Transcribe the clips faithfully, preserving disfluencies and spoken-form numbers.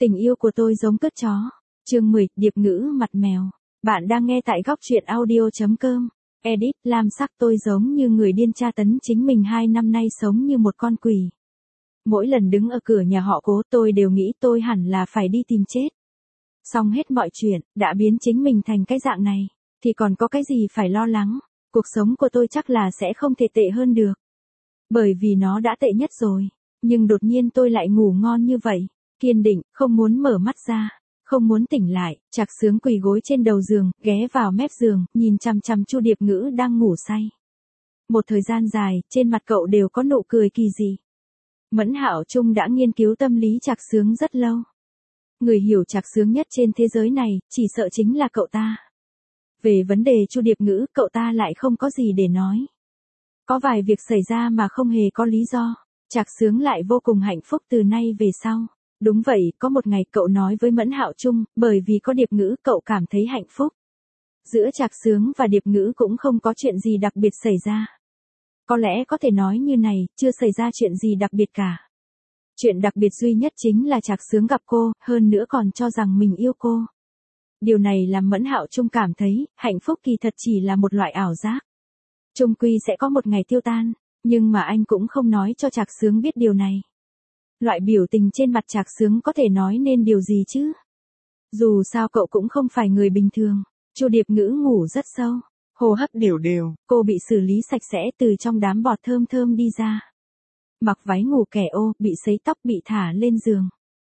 Tình yêu của tôi giống cất chó. Chương mười, điệp ngữ mặt mèo. Bạn đang nghe tại góc truyện audio.com. Edit, Lam Sắc. Tôi giống như người điên tra tấn chính mình hai năm nay, sống như một con quỷ. Mỗi lần đứng ở cửa nhà họ Cố, tôi đều nghĩ tôi hẳn là phải đi tìm chết. Xong hết mọi chuyện, đã biến chính mình thành cái dạng này, thì còn có cái gì phải lo lắng. Cuộc sống của tôi chắc là sẽ không thể tệ hơn được. Bởi vì nó đã tệ nhất rồi. Nhưng đột nhiên tôi lại ngủ ngon như vậy. Kiên định, không muốn mở mắt ra, không muốn tỉnh lại. Trạc Sướng quỳ gối trên đầu giường, ghé vào mép giường, nhìn chằm chằm Chu Điệp Ngữ đang ngủ say. Một thời gian dài, trên mặt cậu đều có nụ cười kỳ dị. Mẫn Hạo Trung đã nghiên cứu tâm lý Trạc Sướng rất lâu. Người hiểu Trạc Sướng nhất trên thế giới này, chỉ sợ chính là cậu ta. Về vấn đề Chu Điệp Ngữ, cậu ta lại không có gì để nói. Có vài việc xảy ra mà không hề có lý do. Trạc Sướng lại vô cùng hạnh phúc từ nay về sau. Đúng vậy, có một ngày cậu nói với Mẫn Hạo Trung, bởi vì có Điệp Ngữ cậu cảm thấy hạnh phúc. Giữa Trạc Sướng và Điệp Ngữ cũng không có chuyện gì đặc biệt xảy ra. Có lẽ có thể nói như này, chưa xảy ra chuyện gì đặc biệt cả. Chuyện đặc biệt duy nhất chính là Trạc Sướng gặp cô, hơn nữa còn cho rằng mình yêu cô. Điều này làm Mẫn Hạo Trung cảm thấy, hạnh phúc kỳ thật chỉ là một loại ảo giác. Chung quy sẽ có một ngày tiêu tan, nhưng mà anh cũng không nói cho Trạc Sướng biết điều này. Loại biểu tình trên mặt Trạc Sướng có thể nói nên điều gì chứ? Dù sao cậu cũng không phải người bình thường. Chu Điệp Ngữ ngủ rất sâu, hô hấp đều đều, cô bị xử lý sạch sẽ từ trong đám bọt thơm thơm đi ra. Mặc váy ngủ kẻ ô, bị sấy tóc, bị thả lên giường.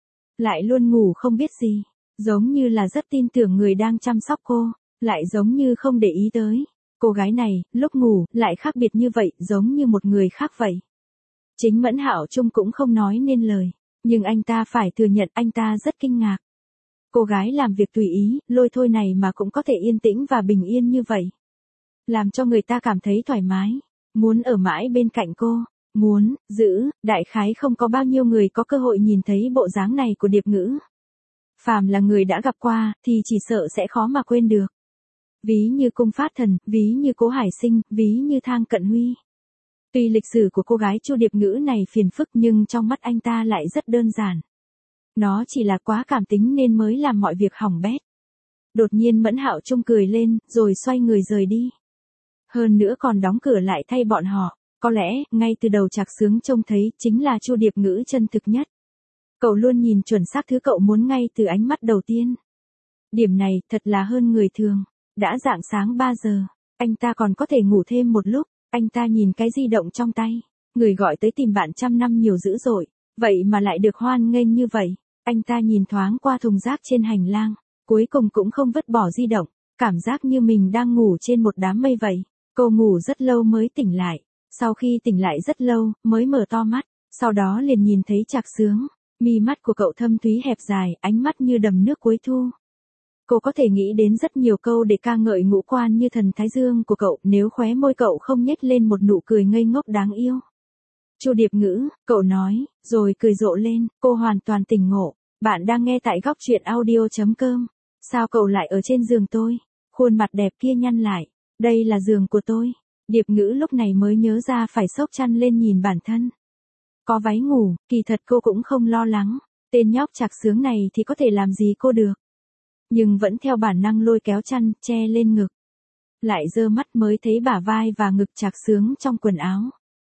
Lại luôn ngủ không biết gì, giống như là rất tin tưởng người đang chăm sóc cô, lại giống như không để ý tới. Cô gái này, lúc ngủ, lại khác biệt như vậy, giống như một người khác vậy. Chính Mẫn Hạo Trung cũng không nói nên lời, nhưng anh ta phải thừa nhận anh ta rất kinh ngạc. Cô gái làm việc tùy ý, lôi thôi này mà cũng có thể yên tĩnh và bình yên như vậy. Làm cho người ta cảm thấy thoải mái, muốn ở mãi bên cạnh cô, muốn, giữ, đại khái không có bao nhiêu người có cơ hội nhìn thấy bộ dáng này của Điệp Ngữ. Phàm là người đã gặp qua, thì chỉ sợ sẽ khó mà quên được. Ví như Cung Phát Thần, ví như Cố Hải Sinh, ví như Thang Cận Huy. Tuy lịch sử của cô gái Chu Điệp Ngữ này phiền phức nhưng trong mắt anh ta lại rất đơn giản. Nó chỉ là quá cảm tính nên mới làm mọi việc hỏng bét. Đột nhiên Mẫn Hạo Trung cười lên, rồi xoay người rời đi. Hơn nữa còn đóng cửa lại thay bọn họ. Có lẽ, ngay từ đầu Trạc Sướng trông thấy chính là Chu Điệp Ngữ chân thực nhất. Cậu luôn nhìn chuẩn xác thứ cậu muốn ngay từ ánh mắt đầu tiên. Điểm này thật là hơn người thường. Đã rạng sáng ba giờ, anh ta còn có thể ngủ thêm một lúc. Anh ta nhìn cái di động trong tay. Người gọi tới tìm bạn trăm năm nhiều dữ dội. Vậy mà lại được hoan nghênh như vậy. Anh ta nhìn thoáng qua thùng rác trên hành lang. Cuối cùng cũng không vứt bỏ di động. Cảm giác như mình đang ngủ trên một đám mây vậy. Cô ngủ rất lâu mới tỉnh lại. Sau khi tỉnh lại rất lâu, mới mở to mắt. Sau đó liền nhìn thấy Trạc Sướng. Mi mắt của cậu thâm thúy hẹp dài, ánh mắt như đầm nước cuối thu. Cô có thể nghĩ đến rất nhiều câu để ca ngợi ngũ quan như thần Thái Dương của cậu, nếu khóe môi cậu không nhếch lên một nụ cười ngây ngốc đáng yêu. Chu Điệp Ngữ, cậu nói, rồi cười rộ lên, cô hoàn toàn tỉnh ngộ. Bạn đang nghe tại góc truyện audio.com. Sao cậu lại ở trên giường tôi? Khuôn mặt đẹp kia nhăn lại. Đây là giường của tôi. Điệp Ngữ lúc này mới nhớ ra phải xốc chăn lên nhìn bản thân. Có váy ngủ, kỳ thật cô cũng không lo lắng. Tên nhóc Trạc Sướng này thì có thể làm gì cô được. Nhưng vẫn theo bản năng lôi kéo chăn, che lên ngực. Lại giơ mắt mới thấy bả vai và ngực Trạc Sướng trong quần áo.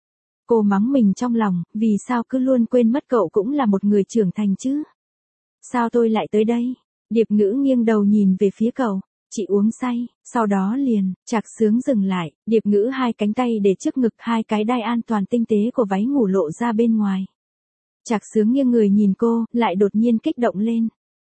Cô mắng mình trong lòng, vì sao cứ luôn quên mất cậu cũng là một người trưởng thành chứ. Sao tôi lại tới đây? Điệp Ngữ nghiêng đầu nhìn về phía cậu. Chị uống say, sau đó liền, Trạc Sướng dừng lại, Điệp Ngữ hai cánh tay để trước ngực, hai cái đai an toàn tinh tế của váy ngủ lộ ra bên ngoài. Trạc Sướng nghiêng người nhìn cô, lại đột nhiên kích động lên.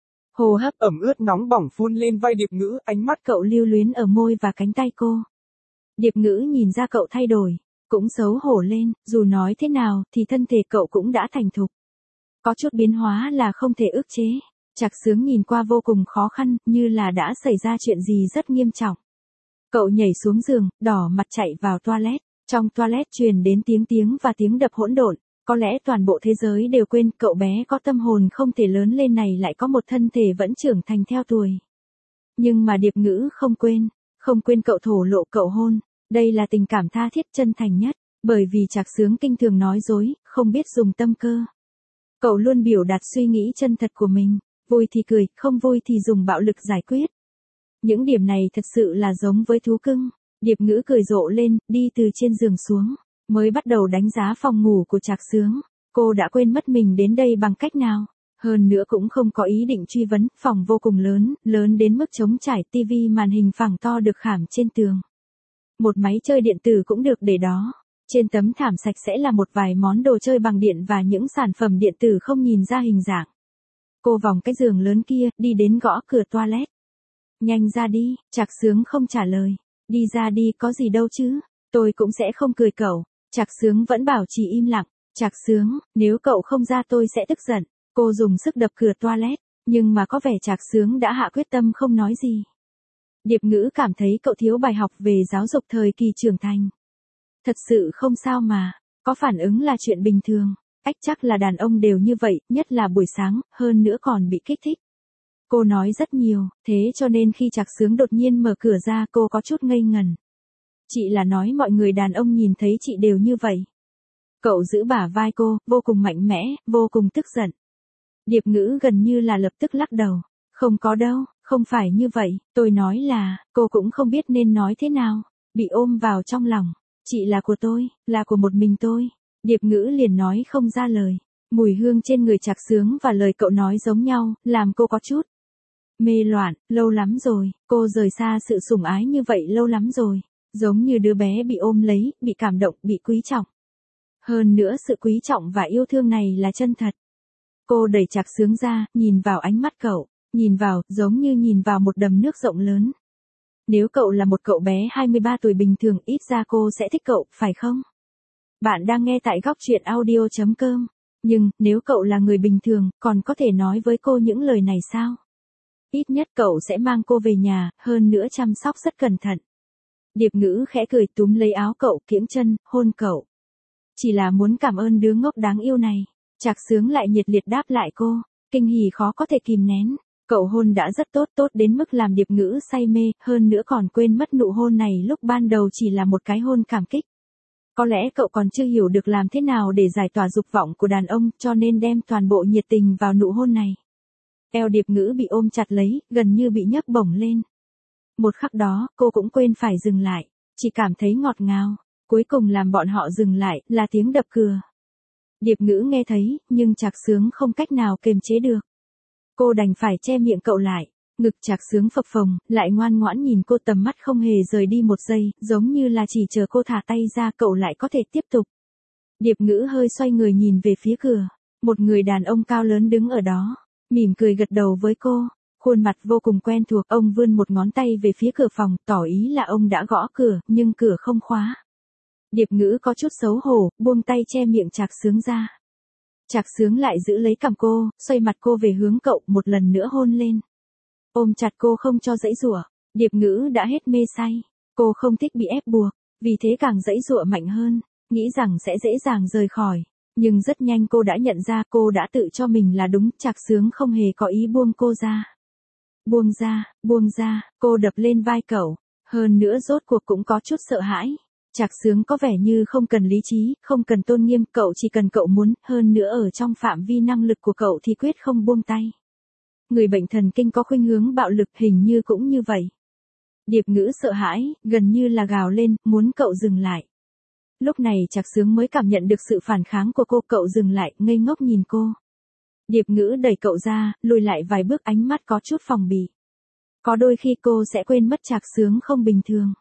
Hô hấp ẩm ướt nóng bỏng phun lên vai Điệp Ngữ, ánh mắt cậu lưu luyến ở môi và cánh tay cô. Điệp Ngữ nhìn ra cậu thay đổi, cũng xấu hổ lên, dù nói thế nào thì thân thể cậu cũng đã thành thục. Có chút biến hóa là không thể ức chế. Trạc Sướng nhìn qua vô cùng khó khăn, như là đã xảy ra chuyện gì rất nghiêm trọng. Cậu nhảy xuống giường, đỏ mặt chạy vào toilet. Trong toilet truyền đến tiếng tiếng và tiếng đập hỗn độn. Có lẽ toàn bộ thế giới đều quên cậu bé có tâm hồn không thể lớn lên này lại có một thân thể vẫn trưởng thành theo tuổi. Nhưng mà Điệp Ngữ không quên, không quên cậu thổ lộ cậu hôn. Đây là tình cảm tha thiết chân thành nhất, bởi vì Trạc Sướng kinh thường nói dối, không biết dùng tâm cơ. Cậu luôn biểu đạt suy nghĩ chân thật của mình. Vui thì cười, không vui thì dùng bạo lực giải quyết. Những điểm này thật sự là giống với thú cưng. Điệp Ngữ cười rộ lên, đi từ trên giường xuống, mới bắt đầu đánh giá phòng ngủ của Trạc Sướng. Cô đã quên mất mình đến đây bằng cách nào. Hơn nữa cũng không có ý định truy vấn, phòng vô cùng lớn, lớn đến mức trống trải, tivi màn hình phẳng to được khảm trên tường. Một máy chơi điện tử cũng được để đó. Trên tấm thảm sạch sẽ là một vài món đồ chơi bằng điện và những sản phẩm điện tử không nhìn ra hình dạng. Cô vòng cái giường lớn kia, đi đến gõ cửa toilet. Nhanh ra đi, Trạc Sướng không trả lời. Đi ra đi, có gì đâu chứ, tôi cũng sẽ không cười cậu. Trạc Sướng vẫn bảo trì im lặng. Trạc Sướng, nếu cậu không ra tôi sẽ tức giận. Cô dùng sức đập cửa toilet, nhưng mà có vẻ Trạc Sướng đã hạ quyết tâm không nói gì. Điệp Ngữ cảm thấy cậu thiếu bài học về giáo dục thời kỳ trưởng thành. Thật sự không sao mà, có phản ứng là chuyện bình thường. Ách chắc là đàn ông đều như vậy, nhất là buổi sáng, hơn nữa còn bị kích thích. Cô nói rất nhiều, thế cho nên khi Trạc Sướng đột nhiên mở cửa ra cô có chút ngây ngần. Chị là nói mọi người đàn ông nhìn thấy chị đều như vậy. Cậu giữ bả vai cô, vô cùng mạnh mẽ, vô cùng tức giận. Điệp Ngữ gần như là lập tức lắc đầu. Không có đâu, không phải như vậy, tôi nói là, cô cũng không biết nên nói thế nào. Bị ôm vào trong lòng. Chị là của tôi, là của một mình tôi. Điệp Ngữ liền nói không ra lời. Mùi hương trên người Trạc Sướng và lời cậu nói giống nhau, làm cô có chút mê loạn. Lâu lắm rồi, cô rời xa sự sủng ái như vậy lâu lắm rồi. Giống như đứa bé bị ôm lấy, bị cảm động, bị quý trọng. Hơn nữa sự quý trọng và yêu thương này là chân thật. Cô đẩy Trạc Sướng ra, nhìn vào ánh mắt cậu. Nhìn vào, giống như nhìn vào một đầm nước rộng lớn. Nếu cậu là một cậu bé hai mươi ba tuổi bình thường, ít ra cô sẽ thích cậu, phải không? Bạn đang nghe tại góc truyện audio chấm com. Nhưng, nếu cậu là người bình thường, còn có thể nói với cô những lời này sao? Ít nhất cậu sẽ mang cô về nhà, hơn nữa chăm sóc rất cẩn thận. Điệp Ngữ khẽ cười túm lấy áo cậu, kiễng chân, hôn cậu. Chỉ là muốn cảm ơn đứa ngốc đáng yêu này. Trạc Sướng lại nhiệt liệt đáp lại cô. Kinh hỉ khó có thể kìm nén. Cậu hôn đã rất tốt, tốt đến mức làm Điệp Ngữ say mê, hơn nữa còn quên mất nụ hôn này lúc ban đầu chỉ là một cái hôn cảm kích. Có lẽ cậu còn chưa hiểu được làm thế nào để giải tỏa dục vọng của đàn ông, cho nên đem toàn bộ nhiệt tình vào nụ hôn này. Eo Điệp Ngữ bị ôm chặt lấy, gần như bị nhấc bổng lên. Một khắc đó, cô cũng quên phải dừng lại, chỉ cảm thấy ngọt ngào. Cuối cùng làm bọn họ dừng lại, là tiếng đập cửa. Điệp Ngữ nghe thấy, nhưng Trạc Sướng không cách nào kiềm chế được. Cô đành phải che miệng cậu lại. Ngực Trạc Sướng phập phồng, lại ngoan ngoãn nhìn cô, tầm mắt không hề rời đi một giây, giống như là chỉ chờ cô thả tay ra cậu lại có thể tiếp tục. Điệp Ngữ hơi xoay người nhìn về phía cửa. Một người đàn ông cao lớn đứng ở đó, mỉm cười gật đầu với cô. Khuôn mặt vô cùng quen thuộc, ông vươn một ngón tay về phía cửa phòng, tỏ ý là ông đã gõ cửa, nhưng cửa không khóa. Điệp Ngữ có chút xấu hổ, buông tay che miệng Trạc Sướng ra. Trạc Sướng lại giữ lấy cằm cô, xoay mặt cô về hướng cậu, một lần nữa hôn lên. Ôm chặt cô không cho giãy giụa. Điệp Ngữ đã hết mê say. Cô không thích bị ép buộc, vì thế càng giãy giụa mạnh hơn, nghĩ rằng sẽ dễ dàng rời khỏi. Nhưng rất nhanh cô đã nhận ra cô đã tự cho mình là đúng, Trạc Sướng không hề có ý buông cô ra. Buông ra, buông ra, cô đập lên vai cậu. Hơn nữa rốt cuộc cũng có chút sợ hãi. Trạc Sướng có vẻ như không cần lý trí, không cần tôn nghiêm, cậu chỉ cần cậu muốn, hơn nữa ở trong phạm vi năng lực của cậu thì quyết không buông tay. Người bệnh thần kinh có khuynh hướng bạo lực hình như cũng như vậy. Điệp Ngữ sợ hãi, gần như là gào lên, muốn cậu dừng lại. Lúc này Trạc Sướng mới cảm nhận được sự phản kháng của cô, cậu dừng lại, ngây ngốc nhìn cô. Điệp Ngữ đẩy cậu ra, lùi lại vài bước, ánh mắt có chút phòng bị. Có đôi khi cô sẽ quên mất Trạc Sướng không bình thường.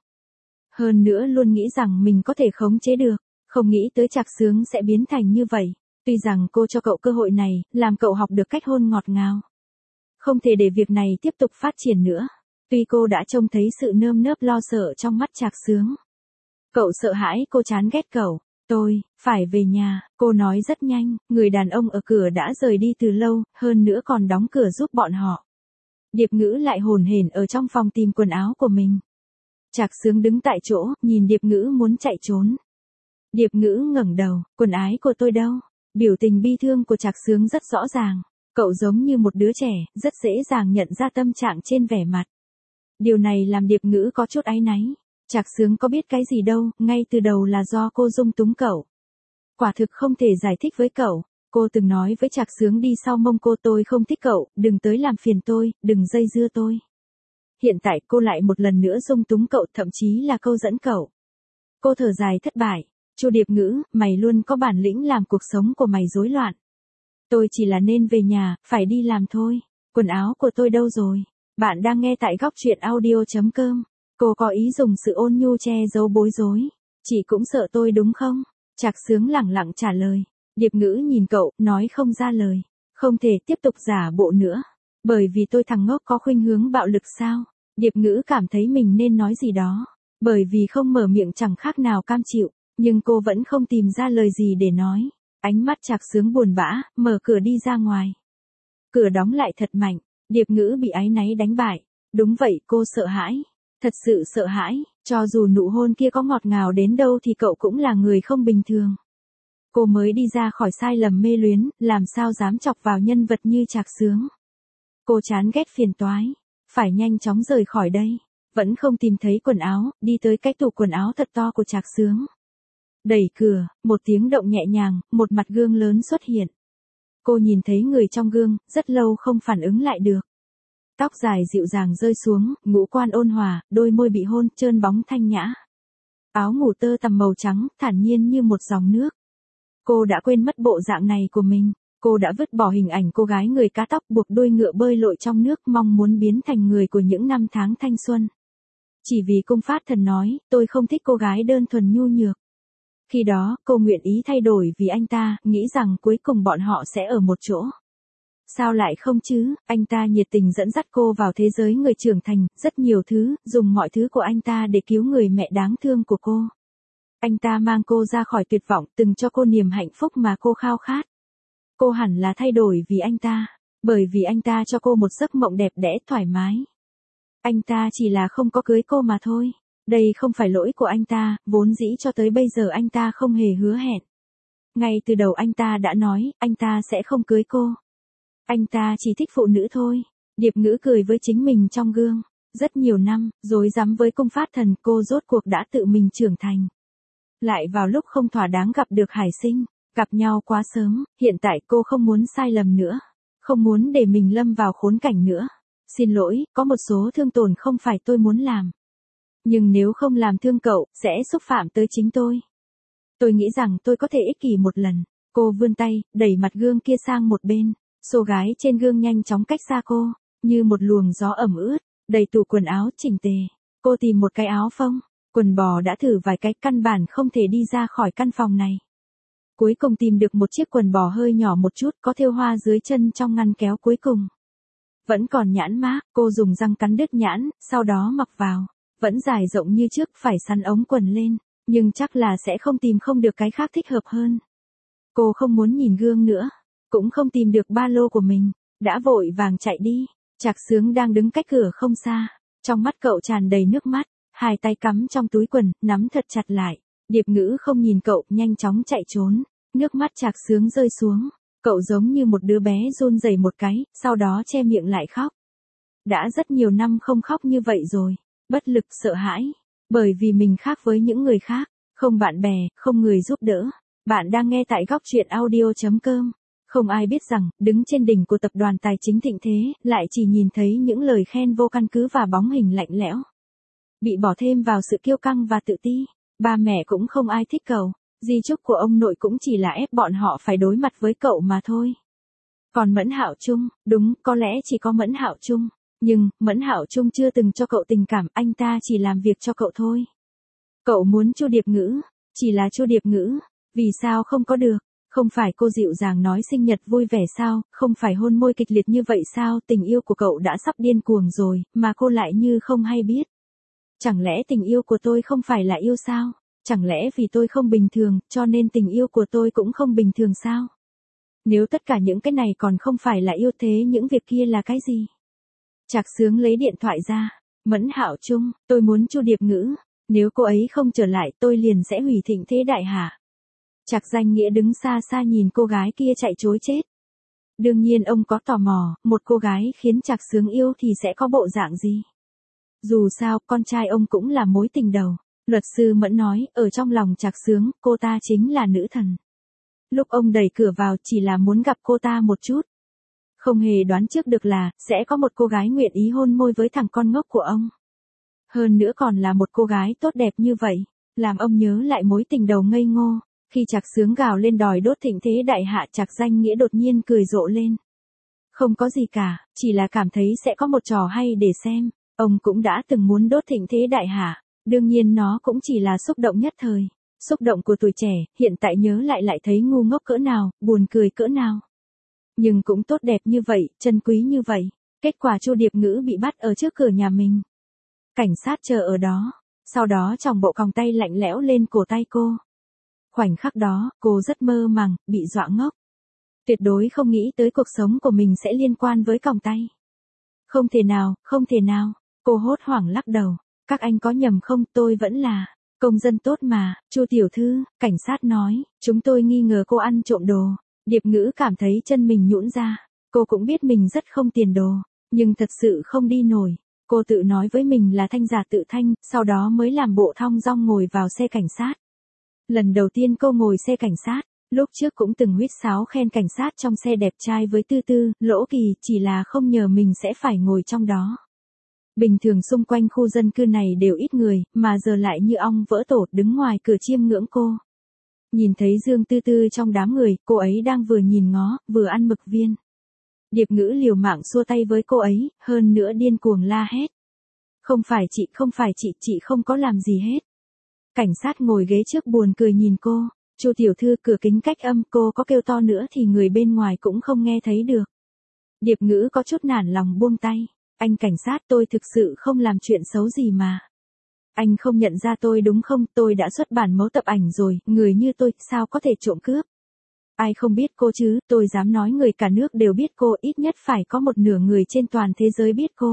Hơn nữa luôn nghĩ rằng mình có thể khống chế được, không nghĩ tới Trạc Sướng sẽ biến thành như vậy. Tuy rằng cô cho cậu cơ hội này, làm cậu học được cách hôn ngọt ngào. Không thể để việc này tiếp tục phát triển nữa. Tuy cô đã trông thấy sự nơm nớp lo sợ trong mắt Trạc Sướng. Cậu sợ hãi, cô chán ghét cậu. Tôi, phải về nhà, cô nói rất nhanh, người đàn ông ở cửa đã rời đi từ lâu, hơn nữa còn đóng cửa giúp bọn họ. Điệp Ngữ lại hồn hển ở trong phòng tìm quần áo của mình. Trạc Sướng đứng tại chỗ, nhìn Điệp Ngữ muốn chạy trốn. Điệp Ngữ ngẩng đầu, quần ái của tôi đâu? Biểu tình bi thương của Trạc Sướng rất rõ ràng. Cậu giống như một đứa trẻ, rất dễ dàng nhận ra tâm trạng trên vẻ mặt. Điều này làm Điệp Ngữ có chút áy náy. Trạc Sướng có biết cái gì đâu, ngay từ đầu là do cô dung túng cậu. Quả thực không thể giải thích với cậu. Cô từng nói với Trạc Sướng đi sau mông cô tôi không thích cậu, đừng tới làm phiền tôi, đừng dây dưa tôi. Hiện tại cô lại một lần nữa dung túng cậu, thậm chí là câu dẫn cậu. Cô thở dài thất bại. Chu Điệp Ngữ, mày luôn có bản lĩnh làm cuộc sống của mày rối loạn. Tôi chỉ là nên về nhà, phải đi làm thôi. Quần áo của tôi đâu rồi? Bạn đang nghe tại góc truyện audio.com. Cô có ý dùng sự ôn nhu che giấu bối rối. Chị cũng sợ tôi đúng không? Trạc Sướng lẳng lặng trả lời. Điệp Ngữ nhìn cậu, nói không ra lời. Không thể tiếp tục giả bộ nữa. Bởi vì tôi thằng ngốc có khuynh hướng bạo lực sao? Điệp Ngữ cảm thấy mình nên nói gì đó. Bởi vì không mở miệng chẳng khác nào cam chịu. Nhưng cô vẫn không tìm ra lời gì để nói. Ánh mắt Trạc Sướng buồn bã, mở cửa đi ra ngoài. Cửa đóng lại thật mạnh. Điệp Ngữ bị áy náy đánh bại. Đúng vậy, cô sợ hãi. Thật sự sợ hãi. Cho dù nụ hôn kia có ngọt ngào đến đâu thì cậu cũng là người không bình thường. Cô mới đi ra khỏi sai lầm mê luyến, làm sao dám chọc vào nhân vật như Trạc Sướng. Cô chán ghét phiền toái. Phải nhanh chóng rời khỏi đây. Vẫn không tìm thấy quần áo, đi tới cái tủ quần áo thật to của Trạc Sướng. Đẩy cửa, một tiếng động nhẹ nhàng, một mặt gương lớn xuất hiện. Cô nhìn thấy người trong gương, rất lâu không phản ứng lại được. Tóc dài dịu dàng rơi xuống, ngũ quan ôn hòa, đôi môi bị hôn, trơn bóng thanh nhã. Áo ngủ tơ tằm màu trắng, thản nhiên như một dòng nước. Cô đã quên mất bộ dạng này của mình. Cô đã vứt bỏ hình ảnh cô gái người cá tóc buộc đuôi ngựa bơi lội trong nước, mong muốn biến thành người của những năm tháng thanh xuân. Chỉ vì Cung Phát Thần nói, tôi không thích cô gái đơn thuần nhu nhược. Khi đó, cô nguyện ý thay đổi vì anh ta, nghĩ rằng cuối cùng bọn họ sẽ ở một chỗ. Sao lại không chứ, anh ta nhiệt tình dẫn dắt cô vào thế giới người trưởng thành, rất nhiều thứ, dùng mọi thứ của anh ta để cứu người mẹ đáng thương của cô. Anh ta mang cô ra khỏi tuyệt vọng, từng cho cô niềm hạnh phúc mà cô khao khát. Cô hẳn là thay đổi vì anh ta, bởi vì anh ta cho cô một giấc mộng đẹp đẽ thoải mái. Anh ta chỉ là không có cưới cô mà thôi. Đây không phải lỗi của anh ta, vốn dĩ cho tới bây giờ anh ta không hề hứa hẹn. Ngay từ đầu anh ta đã nói, anh ta sẽ không cưới cô. Anh ta chỉ thích phụ nữ thôi. Điệp Ngữ cười với chính mình trong gương. Rất nhiều năm, dối rắm với Cung Phát Thần, cô rốt cuộc đã tự mình trưởng thành. Lại vào lúc không thỏa đáng gặp được Hải Sinh, gặp nhau quá sớm, hiện tại cô không muốn sai lầm nữa. Không muốn để mình lâm vào khốn cảnh nữa. Xin lỗi, có một số thương tổn không phải tôi muốn làm. Nhưng nếu không làm thương cậu, sẽ xúc phạm tới chính tôi. Tôi nghĩ rằng tôi có thể ích kỷ một lần. Cô vươn tay, đẩy mặt gương kia sang một bên. Xô gái trên gương nhanh chóng cách xa cô, như một luồng gió ẩm ướt, đầy tủ quần áo chỉnh tề. Cô tìm một cái áo phông, quần bò đã thử vài cái, căn bản không thể đi ra khỏi căn phòng này. Cuối cùng tìm được một chiếc quần bò hơi nhỏ một chút, có thêu hoa dưới chân trong ngăn kéo cuối cùng. Vẫn còn nhãn mác, cô dùng răng cắn đứt nhãn, sau đó mặc vào. Vẫn dài rộng như trước, phải sắn ống quần lên, nhưng chắc là sẽ không tìm không được cái khác thích hợp hơn. Cô không muốn nhìn gương nữa, cũng không tìm được ba lô của mình, đã vội vàng chạy đi. Trạc Sướng đang đứng cách cửa không xa, trong mắt cậu tràn đầy nước mắt, hai tay cắm trong túi quần, nắm thật chặt lại. Điệp Ngữ không nhìn cậu, nhanh chóng chạy trốn, nước mắt Trạc Sướng rơi xuống, cậu giống như một đứa bé run rẩy một cái, sau đó che miệng lại khóc. Đã rất nhiều năm không khóc như vậy rồi. Bất lực, sợ hãi, bởi vì mình khác với những người khác, không bạn bè, không người giúp đỡ. Bạn đang nghe tại góc truyện audio.com. Không ai biết rằng, đứng trên đỉnh của tập đoàn tài chính thịnh thế, lại chỉ nhìn thấy những lời khen vô căn cứ và bóng hình lạnh lẽo. Bị bỏ thêm vào sự kiêu căng và tự ti, ba mẹ cũng không ai thích cậu, di chúc của ông nội cũng chỉ là ép bọn họ phải đối mặt với cậu mà thôi. Còn Mẫn Hạo Trung, đúng, có lẽ chỉ có Mẫn Hạo Trung. Nhưng, Mẫn Hạo Trung chưa từng cho cậu tình cảm, anh ta chỉ làm việc cho cậu thôi. Cậu muốn Chu Điệp Ngữ, chỉ là Chu Điệp Ngữ, vì sao không có được? Không phải cô dịu dàng nói sinh nhật vui vẻ sao, không phải hôn môi kịch liệt như vậy sao, tình yêu của cậu đã sắp điên cuồng rồi, mà cô lại như không hay biết. Chẳng lẽ tình yêu của tôi không phải là yêu sao? Chẳng lẽ vì tôi không bình thường, cho nên tình yêu của tôi cũng không bình thường sao? Nếu tất cả những cái này còn không phải là yêu thế những việc kia là cái gì? Trạc Sướng lấy điện thoại ra. Mẫn Hạo Trung, tôi muốn Chu Điệp Ngữ. Nếu cô ấy không trở lại tôi liền sẽ hủy thịnh thế đại hạ. Trạc Danh Nghĩa đứng xa xa nhìn cô gái kia chạy trối chết. Đương nhiên ông có tò mò, một cô gái khiến Trạc Sướng yêu thì sẽ có bộ dạng gì. Dù sao, con trai ông cũng là mối tình đầu. Luật sư Mẫn nói, ở trong lòng Trạc Sướng, cô ta chính là nữ thần. Lúc ông đẩy cửa vào chỉ là muốn gặp cô ta một chút. Không hề đoán trước được là, sẽ có một cô gái nguyện ý hôn môi với thằng con ngốc của ông. Hơn nữa còn là một cô gái tốt đẹp như vậy, làm ông nhớ lại mối tình đầu ngây ngô. Khi Trạc Sướng gào lên đòi đốt thịnh thế đại hạ, Trạc Danh Nghĩa đột nhiên cười rộ lên. Không có gì cả, chỉ là cảm thấy sẽ có một trò hay để xem. Ông cũng đã từng muốn đốt thịnh thế đại hạ, đương nhiên nó cũng chỉ là xúc động nhất thời. Xúc động của tuổi trẻ, hiện tại nhớ lại lại thấy ngu ngốc cỡ nào, buồn cười cỡ nào. Nhưng cũng tốt đẹp như vậy, chân quý như vậy. Kết quả Chu Điệp Ngữ bị bắt ở trước cửa nhà mình. Cảnh sát chờ ở đó, sau đó chòng bộ còng tay lạnh lẽo lên cổ tay cô. Khoảnh khắc đó, cô rất mơ màng, bị dọa ngốc. Tuyệt đối không nghĩ tới cuộc sống của mình sẽ liên quan với còng tay. Không thể nào, không thể nào, cô hốt hoảng lắc đầu. Các anh có nhầm không, tôi vẫn là công dân tốt mà. Chu tiểu thư, cảnh sát nói, chúng tôi nghi ngờ cô ăn trộm đồ. Điệp Ngữ cảm thấy chân mình nhũn ra. Cô cũng biết mình rất không tiền đồ, nhưng thật sự không đi nổi. Cô tự nói với mình là thanh giả tự thanh, sau đó mới làm bộ thong dong ngồi vào xe cảnh sát. Lần đầu tiên cô ngồi xe cảnh sát, lúc trước cũng từng huýt sáo khen cảnh sát trong xe đẹp trai với Tư Tư, Lỗ Kỳ, chỉ là không nhờ mình sẽ phải ngồi trong đó. Bình thường xung quanh khu dân cư này đều ít người, mà giờ lại như ong vỡ tổ đứng ngoài cửa chiêm ngưỡng cô. Nhìn thấy Dương Tư Tư trong đám người, cô ấy đang vừa nhìn ngó, vừa ăn mực viên. Điệp Ngữ liều mạng xua tay với cô ấy, hơn nữa điên cuồng la hét. Không phải chị, không phải chị, chị không có làm gì hết. Cảnh sát ngồi ghế trước buồn cười nhìn cô. Chu tiểu thư, cửa kính cách âm, cô có kêu to nữa thì người bên ngoài cũng không nghe thấy được. Điệp Ngữ có chút nản lòng buông tay. Anh cảnh sát, tôi thực sự không làm chuyện xấu gì mà. Anh không nhận ra tôi đúng không, tôi đã xuất bản mẫu tập ảnh rồi, người như tôi, sao có thể trộm cướp. Ai không biết cô chứ, tôi dám nói người cả nước đều biết cô, ít nhất phải có một nửa người trên toàn thế giới biết cô.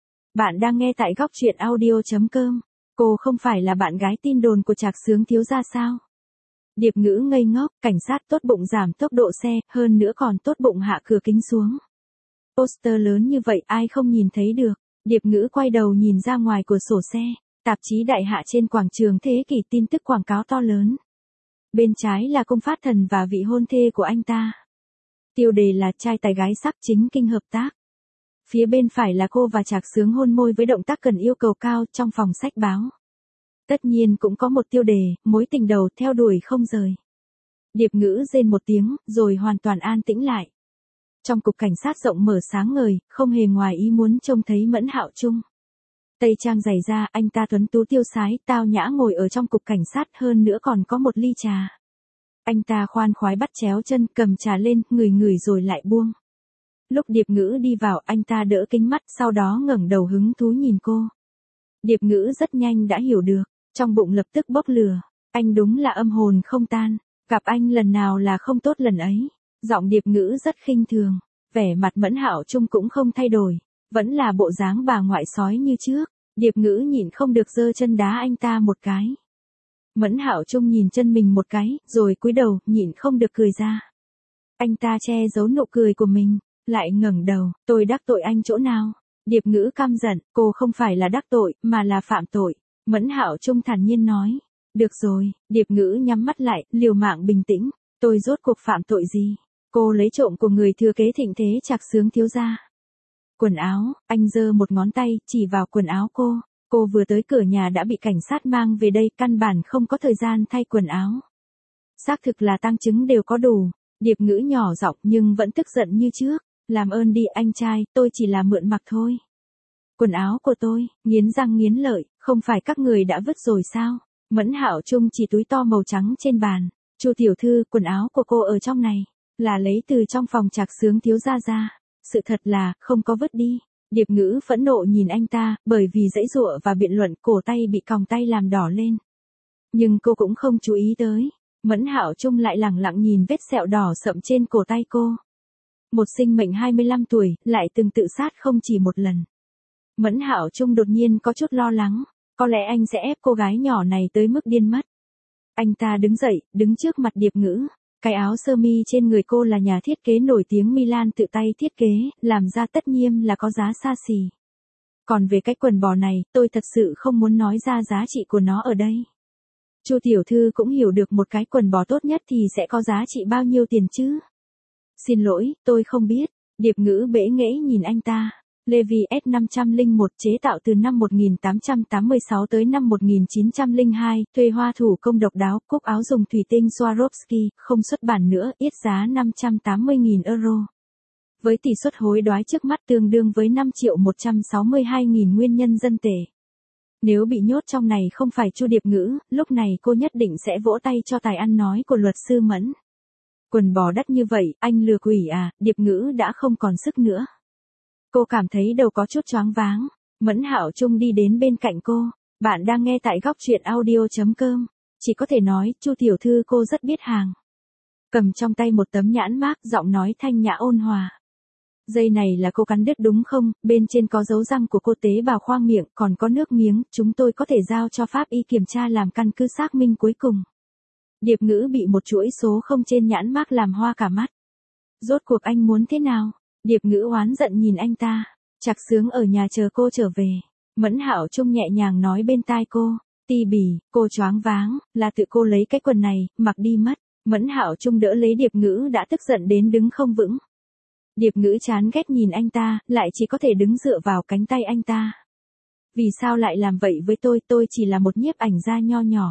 Bạn đang nghe tại góc truyện audio chấm com. Cô không phải là bạn gái tin đồn của Trạc Sướng thiếu gia sao? Điệp Ngữ ngây ngốc, cảnh sát tốt bụng giảm tốc độ xe, hơn nữa còn tốt bụng hạ cửa kính xuống. Poster lớn như vậy ai không nhìn thấy được. Điệp Ngữ quay đầu nhìn ra ngoài cửa sổ xe, tạp chí đại hạ trên quảng trường Thế Kỷ tin tức quảng cáo to lớn. Bên trái là công phát thần và vị hôn thê của anh ta. Tiêu đề là trai tài gái sắc chính kinh hợp tác. Phía bên phải là cô và Trạc Sướng hôn môi với động tác cần yêu cầu cao trong phòng sách báo. Tất nhiên cũng có một tiêu đề, mối tình đầu theo đuổi không rời. Điệp Ngữ rên một tiếng, rồi hoàn toàn an tĩnh lại. Trong cục cảnh sát rộng mở sáng ngời, không hề ngoài ý muốn trông thấy Mẫn Hạo Trung. Tây trang dày da, anh ta tuấn tú tiêu sái, tao nhã ngồi ở trong cục cảnh sát, hơn nữa còn có một ly trà. Anh ta khoan khoái bắt chéo chân, cầm trà lên, ngửi ngửi rồi lại buông. Lúc Điệp Ngữ đi vào, anh ta đỡ kính mắt, sau đó ngẩng đầu hứng thú nhìn cô. Điệp Ngữ rất nhanh đã hiểu được, trong bụng lập tức bốc lửa. Anh đúng là âm hồn không tan, gặp anh lần nào là không tốt lần ấy. Giọng Điệp Ngữ rất khinh thường, vẻ mặt Mẫn Hạo Trung cũng không thay đổi, vẫn là bộ dáng bà ngoại sói như trước. Điệp Ngữ nhịn không được giơ chân đá anh ta một cái. Mẫn Hạo Trung nhìn chân mình một cái, rồi cúi đầu, nhịn không được cười ra. Anh ta che giấu nụ cười của mình, lại ngẩng đầu, tôi đắc tội anh chỗ nào? Điệp Ngữ căm giận, cô không phải là đắc tội, mà là phạm tội. Mẫn Hạo Trung thản nhiên nói. Được rồi, Điệp Ngữ nhắm mắt lại, liều mạng bình tĩnh. Tôi rốt cuộc phạm tội gì? Cô lấy trộm của người thừa kế thịnh thế Trạc Sướng thiếu gia. Quần áo, anh giơ một ngón tay, chỉ vào quần áo cô. Cô vừa tới cửa nhà đã bị cảnh sát mang về đây, căn bản không có thời gian thay quần áo. Xác thực là tang chứng đều có đủ. Điệp Ngữ nhỏ giọng nhưng vẫn tức giận như trước. Làm ơn đi anh trai, tôi chỉ là mượn mặc thôi. Quần áo của tôi, nghiến răng nghiến lợi, không phải các người đã vứt rồi sao? Mẫn Hạo Trung chỉ túi to màu trắng trên bàn. Chu tiểu thư, quần áo của cô ở trong này, là lấy từ trong phòng Trạc Sướng thiếu gia ra. Sự thật là, không có vứt đi. Điệp Ngữ phẫn nộ nhìn anh ta, bởi vì giãy giụa và biện luận, cổ tay bị còng tay làm đỏ lên. Nhưng cô cũng không chú ý tới. Mẫn Hạo Trung lại lẳng lặng nhìn vết sẹo đỏ sậm trên cổ tay cô. Một sinh mệnh hai mươi lăm tuổi, lại từng tự sát không chỉ một lần. Mẫn Hạo Trung đột nhiên có chút lo lắng, có lẽ anh sẽ ép cô gái nhỏ này tới mức điên mất. Anh ta đứng dậy, đứng trước mặt Điệp Ngữ. Cái áo sơ mi trên người cô là nhà thiết kế nổi tiếng Milan tự tay thiết kế, làm ra tất nhiên là có giá xa xỉ. Còn về cái quần bò này, tôi thật sự không muốn nói ra giá trị của nó ở đây. Chu tiểu thư cũng hiểu được một cái quần bò tốt nhất thì sẽ có giá trị bao nhiêu tiền chứ? Xin lỗi, tôi không biết. Điệp Ngữ bẽ nghễ nhìn anh ta. Levi S năm không một chế tạo từ năm một nghìn tám trăm tám mươi sáu tới năm một nghìn chín trăm lẻ hai, thuê hoa thủ công độc đáo, cúc áo dùng thủy tinh Swarovski, không xuất bản nữa, yết giá năm trăm tám mươi nghìn euro. Với tỷ suất hối đoái trước mắt tương đương với năm triệu một trăm sáu mươi hai nghìn nguyên nhân dân tệ. Nếu bị nhốt trong này không phải Chu Điệp Ngữ, lúc này cô nhất định sẽ vỗ tay cho tài ăn nói của luật sư Mẫn. Quần bò đắt như vậy, anh lừa quỷ à? Điệp Ngữ đã không còn sức nữa. Cô cảm thấy đầu có chút choáng váng. Mẫn Hạo Trung đi đến bên cạnh cô. Bạn đang nghe tại góc truyện audio chấm com. Chỉ có thể nói, Chu tiểu thư cô rất biết hàng. Cầm trong tay một tấm nhãn mác, giọng nói thanh nhã ôn hòa. Dây này là cô cắn đứt đúng không? Bên trên có dấu răng của cô tế bào khoang miệng, còn có nước miếng, chúng tôi có thể giao cho pháp y kiểm tra làm căn cứ xác minh cuối cùng. Điệp Ngữ bị một chuỗi số không trên nhãn mác làm hoa cả mắt. Rốt cuộc anh muốn thế nào? Điệp Ngữ oán giận nhìn anh ta. Trạc Sướng ở nhà chờ cô trở về. Mẫn Hạo Trung nhẹ nhàng nói bên tai cô. Ti bì, cô choáng váng, là tự cô lấy cái quần này, mặc đi mất. Mẫn Hạo Trung đỡ lấy Điệp Ngữ đã tức giận đến đứng không vững. Điệp Ngữ chán ghét nhìn anh ta, lại chỉ có thể đứng dựa vào cánh tay anh ta. Vì sao lại làm vậy với tôi, tôi chỉ là một nhiếp ảnh gia nho nhỏ.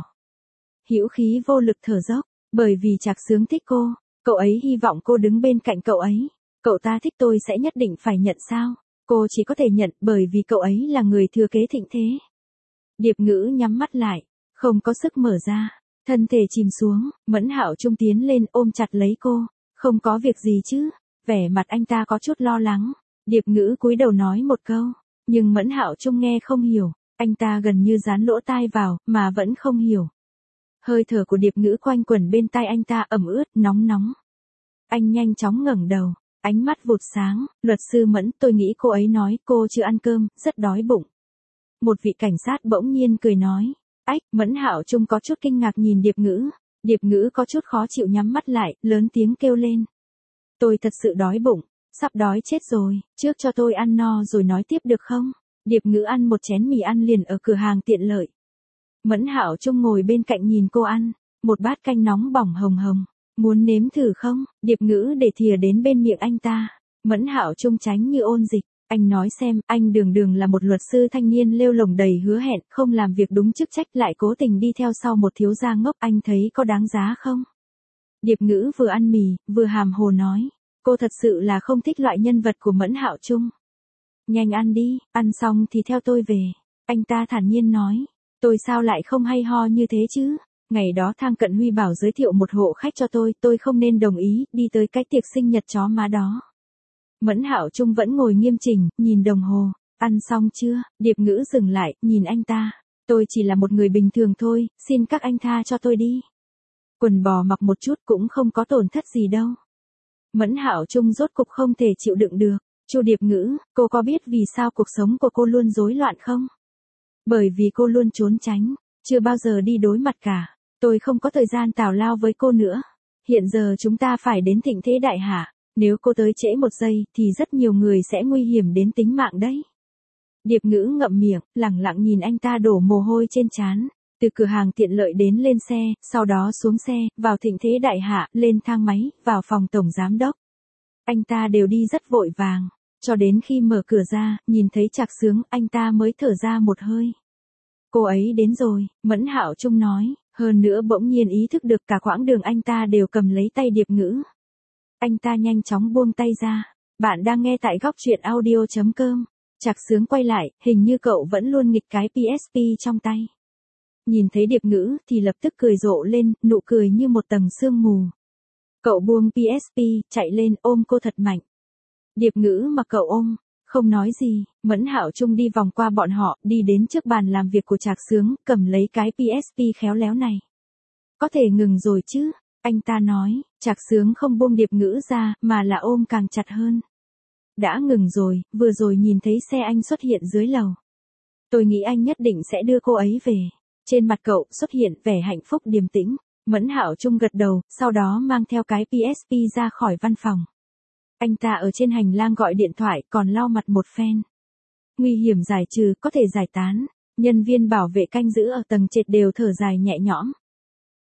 Hữu khí vô lực thở dốc, bởi vì Trạc Sướng thích cô, cậu ấy hy vọng cô đứng bên cạnh cậu ấy. Cậu ta thích tôi sẽ nhất định phải nhận sao? Cô chỉ có thể nhận bởi vì cậu ấy là người thừa kế thịnh thế. Điệp Ngữ nhắm mắt lại, không có sức mở ra, thân thể chìm xuống, Mẫn Hạo Trung tiến lên ôm chặt lấy cô. Không có việc gì chứ? Vẻ mặt anh ta có chút lo lắng. Điệp Ngữ cúi đầu nói một câu, nhưng Mẫn Hạo Trung nghe không hiểu, anh ta gần như dán lỗ tai vào, mà vẫn không hiểu. Hơi thở của Điệp Ngữ quanh quẩn bên tai anh ta ẩm ướt, nóng nóng. Anh nhanh chóng ngẩng đầu, ánh mắt vụt sáng, luật sư Mẫn, tôi nghĩ cô ấy nói cô chưa ăn cơm, rất đói bụng. Một vị cảnh sát bỗng nhiên cười nói, ách, Mẫn Hạo Trung có chút kinh ngạc nhìn Điệp Ngữ, Điệp Ngữ có chút khó chịu nhắm mắt lại, lớn tiếng kêu lên. Tôi thật sự đói bụng, sắp đói chết rồi, trước cho tôi ăn no rồi nói tiếp được không? Điệp Ngữ ăn một chén mì ăn liền ở cửa hàng tiện lợi. Mẫn Hạo Trung ngồi bên cạnh nhìn cô ăn, một bát canh nóng bỏng hồng hồng. Muốn nếm thử không? Điệp Ngữ để thìa đến bên miệng anh ta. Mẫn Hạo Trung tránh như ôn dịch. Anh nói xem, anh đường đường là một luật sư thanh niên lêu lồng đầy hứa hẹn, không làm việc đúng chức trách lại cố tình đi theo sau một thiếu gia ngốc, anh thấy có đáng giá không? Điệp Ngữ vừa ăn mì, vừa hàm hồ nói. Cô thật sự là không thích loại nhân vật của Mẫn Hạo Trung. Nhanh ăn đi, ăn xong thì theo tôi về. Anh ta thản nhiên nói. Tôi sao lại không hay ho như thế chứ? Ngày đó Thang Cận Huy bảo giới thiệu một hộ khách cho tôi, tôi không nên đồng ý, đi tới cái tiệc sinh nhật chó má đó. Mẫn Hạo Trung vẫn ngồi nghiêm chỉnh, nhìn đồng hồ. Ăn xong chưa? Điệp Ngữ dừng lại, nhìn anh ta. Tôi chỉ là một người bình thường thôi, xin các anh tha cho tôi đi. Quần bò mặc một chút cũng không có tổn thất gì đâu. Mẫn Hạo Trung rốt cục không thể chịu đựng được. Chu Điệp Ngữ, cô có biết vì sao cuộc sống của cô luôn rối loạn không? Bởi vì cô luôn trốn tránh, chưa bao giờ đi đối mặt cả. Tôi không có thời gian tào lao với cô nữa. Hiện giờ chúng ta phải đến thịnh thế đại hạ. Nếu cô tới trễ một giây thì rất nhiều người sẽ nguy hiểm đến tính mạng đấy. Điệp Ngữ ngậm miệng, lẳng lặng nhìn anh ta đổ mồ hôi trên trán. Từ cửa hàng tiện lợi đến lên xe, sau đó xuống xe, vào thịnh thế đại hạ, lên thang máy, vào phòng tổng giám đốc. Anh ta đều đi rất vội vàng. Cho đến khi mở cửa ra, nhìn thấy Trạc Sướng, anh ta mới thở ra một hơi. Cô ấy đến rồi, Mẫn Hạo Trung nói. Hơn nữa bỗng nhiên ý thức được cả quãng đường anh ta đều cầm lấy tay Điệp Ngữ. Anh ta nhanh chóng buông tay ra. Bạn đang nghe tại góc truyện audio chấm com. Trạc Sướng quay lại, hình như cậu vẫn luôn nghịch cái pê ét pê trong tay. Nhìn thấy Điệp Ngữ thì lập tức cười rộ lên, nụ cười như một tầng sương mù. Cậu buông pê ét pê, chạy lên ôm cô thật mạnh. Điệp Ngữ mà cậu ôm, không nói gì, Mẫn Hạo Trung đi vòng qua bọn họ, đi đến trước bàn làm việc của Trạc Sướng, cầm lấy cái pê ét pê khéo léo này. Có thể ngừng rồi chứ, anh ta nói. Trạc Sướng không buông Điệp Ngữ ra, mà là ôm càng chặt hơn. Đã ngừng rồi, vừa rồi nhìn thấy xe anh xuất hiện dưới lầu. Tôi nghĩ anh nhất định sẽ đưa cô ấy về. Trên mặt cậu xuất hiện vẻ hạnh phúc điềm tĩnh. Mẫn Hạo Trung gật đầu, sau đó mang theo cái pê ét pê ra khỏi văn phòng. Anh ta ở trên hành lang gọi điện thoại, còn lau mặt một phen. Nguy hiểm giải trừ, có thể giải tán. Nhân viên bảo vệ canh giữ ở tầng trệt đều thở dài nhẹ nhõm.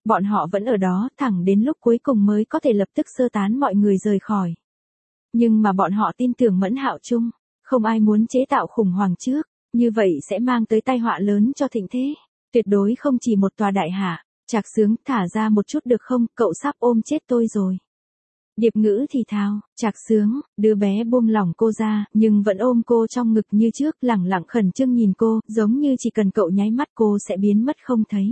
Bọn họ vẫn ở đó thẳng đến lúc cuối cùng mới có thể lập tức sơ tán mọi người rời khỏi. Nhưng mà bọn họ tin tưởng Mẫn Hạo Trung, không ai muốn chế tạo khủng hoảng trước, như vậy sẽ mang tới tai họa lớn cho thịnh thế. Tuyệt đối không chỉ một tòa đại hạ. Trạc Sướng, thả ra một chút được không, cậu sắp ôm chết tôi rồi. Điệp Ngữ thì thào, Trạc Sướng, đứa bé buông lỏng cô ra, nhưng vẫn ôm cô trong ngực như trước, lẳng lặng khẩn trương nhìn cô, giống như chỉ cần cậu nháy mắt cô sẽ biến mất không thấy.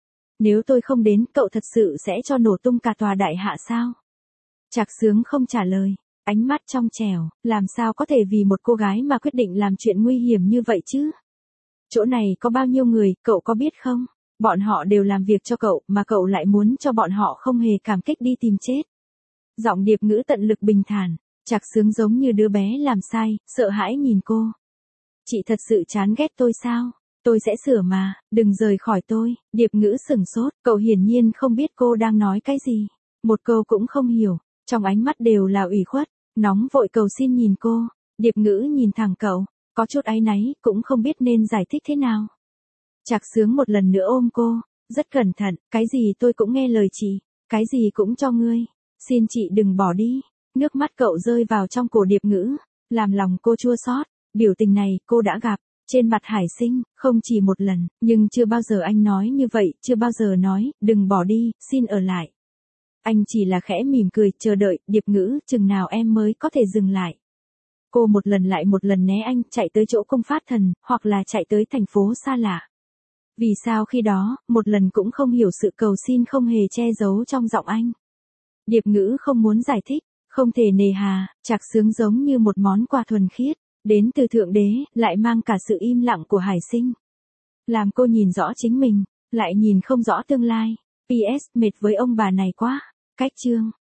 Nếu tôi không đến, cậu thật sự sẽ cho nổ tung cả tòa đại hạ sao? Trạc Sướng không trả lời, ánh mắt trong trẻo, làm sao có thể vì một cô gái mà quyết định làm chuyện nguy hiểm như vậy chứ? Chỗ này có bao nhiêu người, cậu có biết không? Bọn họ đều làm việc cho cậu, mà cậu lại muốn cho bọn họ không hề cảm kích đi tìm chết. Giọng Điệp Ngữ tận lực bình thản, Trạc Sướng giống như đứa bé làm sai, sợ hãi nhìn cô. Chị thật sự chán ghét tôi sao? Tôi sẽ sửa mà, đừng rời khỏi tôi. Điệp Ngữ sửng sốt, cậu hiển nhiên không biết cô đang nói cái gì. Một câu cũng không hiểu, trong ánh mắt đều là ủy khuất, nóng vội cầu xin nhìn cô. Điệp Ngữ nhìn thẳng cậu, có chút áy náy, cũng không biết nên giải thích thế nào. Trạc Sướng một lần nữa ôm cô, rất cẩn thận, cái gì tôi cũng nghe lời chị, cái gì cũng cho ngươi, xin chị đừng bỏ đi. Nước mắt cậu rơi vào trong cổ Điệp Ngữ, làm lòng cô chua xót. Biểu tình này cô đã gặp trên mặt Hải Sinh, không chỉ một lần, nhưng chưa bao giờ anh nói như vậy, chưa bao giờ nói, đừng bỏ đi, xin ở lại. Anh chỉ là khẽ mỉm cười, chờ đợi, Điệp Ngữ, chừng nào em mới có thể dừng lại. Cô một lần lại một lần né anh, chạy tới chỗ Công Phát Thần, hoặc là chạy tới thành phố xa lạ. Vì sao khi đó, một lần cũng không hiểu sự cầu xin không hề che giấu trong giọng anh. Điệp Ngữ không muốn giải thích, không thể nề hà, Trạc Sướng giống như một món quà thuần khiết, đến từ Thượng Đế, lại mang cả sự im lặng của Hải Sinh. Làm cô nhìn rõ chính mình, lại nhìn không rõ tương lai. pê ét, mệt với ông bà này quá. Cách chương.